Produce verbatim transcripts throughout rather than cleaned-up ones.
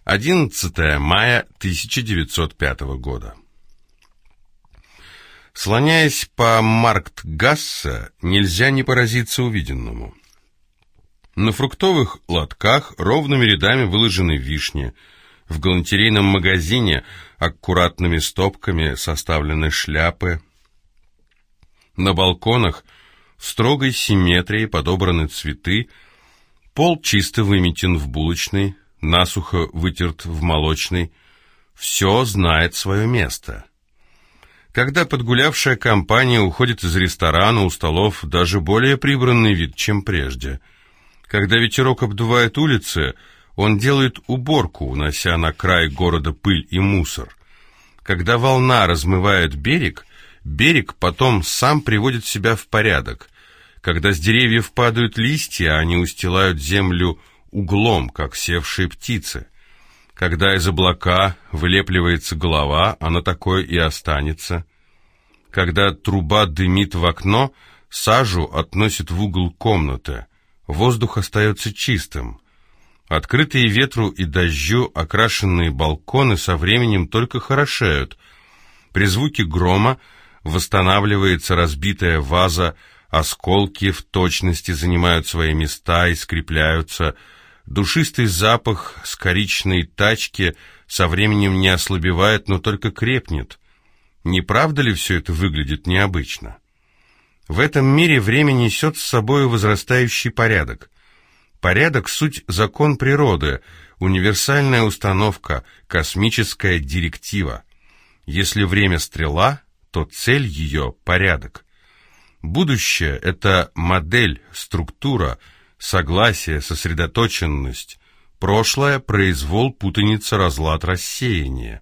одиннадцатое мая тысяча девятьсот пятого года. Слоняясь по Марктгассе, нельзя не поразиться увиденному. На фруктовых лотках ровными рядами выложены вишни, в галантерейном магазине аккуратными стопками составлены шляпы, на балконах в строгой симметрии подобраны цветы, пол чисто выметен в булочной, насухо вытерт в молочной, все знает свое место. Когда подгулявшая компания уходит из ресторана, у столов даже более прибранный вид, чем прежде. Когда ветерок обдувает улицы, он делает уборку, унося на край города пыль и мусор. Когда волна размывает берег, берег потом сам приводит себя в порядок. Когда с деревьев падают листья, они устилают землю углом, как севшие птицы. Когда из облака вылепливается голова, она такой и останется. Когда труба дымит в окно, сажу относит в угол комнаты. Воздух остается чистым. Открытые ветру и дождю окрашенные балконы со временем только хорошеют. При звуке грома восстанавливается разбитая ваза, осколки в точности занимают свои места и скрепляются. Душистый запах с коричной тачки со временем не ослабевает, но только крепнет. Не правда ли все это выглядит необычно? В этом мире время несет с собой возрастающий порядок. Порядок — суть закон природы, универсальная установка, космическая директива. Если время — стрела, то цель ее — порядок. Будущее — это модель, структура, согласие, сосредоточенность. Прошлое — произвол, путаница, разлад, рассеяние.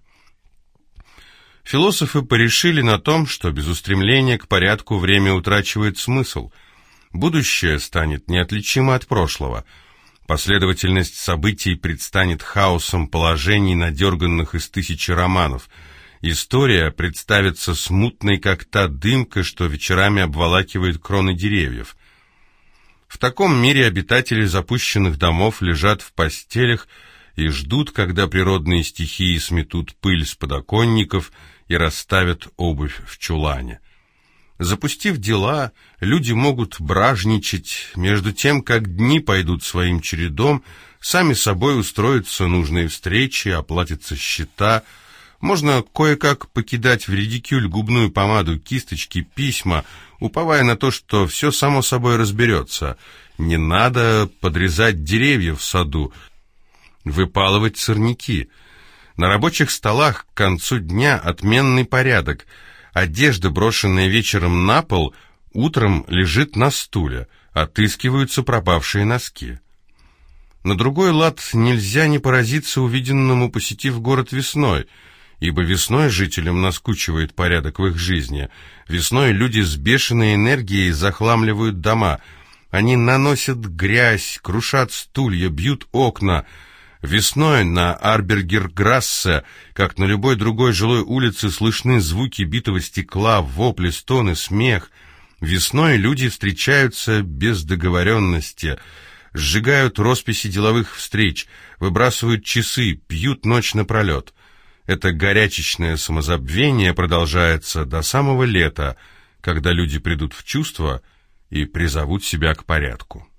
Философы порешили на том, что без устремления к порядку время утрачивает смысл. Будущее станет неотличимо от прошлого. Последовательность событий предстанет хаосом положений, надерганных из тысячи романов. История представится смутной, как та дымка, что вечерами обволакивает кроны деревьев. В таком мире обитатели запущенных домов лежат в постелях и ждут, когда природные стихии сметут пыль с подоконников и расставят обувь в чулане. Запустив дела, люди могут бражничать, между тем, как дни пойдут своим чередом, сами собой устроятся нужные встречи, оплатятся счета. Можно кое-как покидать в редикюль губную помаду, кисточки, письма, уповая на то, что все само собой разберется. Не надо подрезать деревья в саду, выпалывать сорняки. На рабочих столах к концу дня отменный порядок. Одежда, брошенная вечером на пол, утром лежит на стуле, отыскиваются пропавшие носки. На другой лад нельзя не поразиться увиденному, посетив город весной, ибо весной жителям наскучивает порядок в их жизни. Весной люди с бешеной энергией захламливают дома. Они наносят грязь, крушат стулья, бьют окна. Весной на Арбергерграссе, как на любой другой жилой улице, слышны звуки битого стекла, вопли, стоны, смех. Весной люди встречаются без договоренности, сжигают росписи деловых встреч, выбрасывают часы, пьют ночь напролет. Это горячечное самозабвение продолжается до самого лета, когда люди придут в чувство и призовут себя к порядку.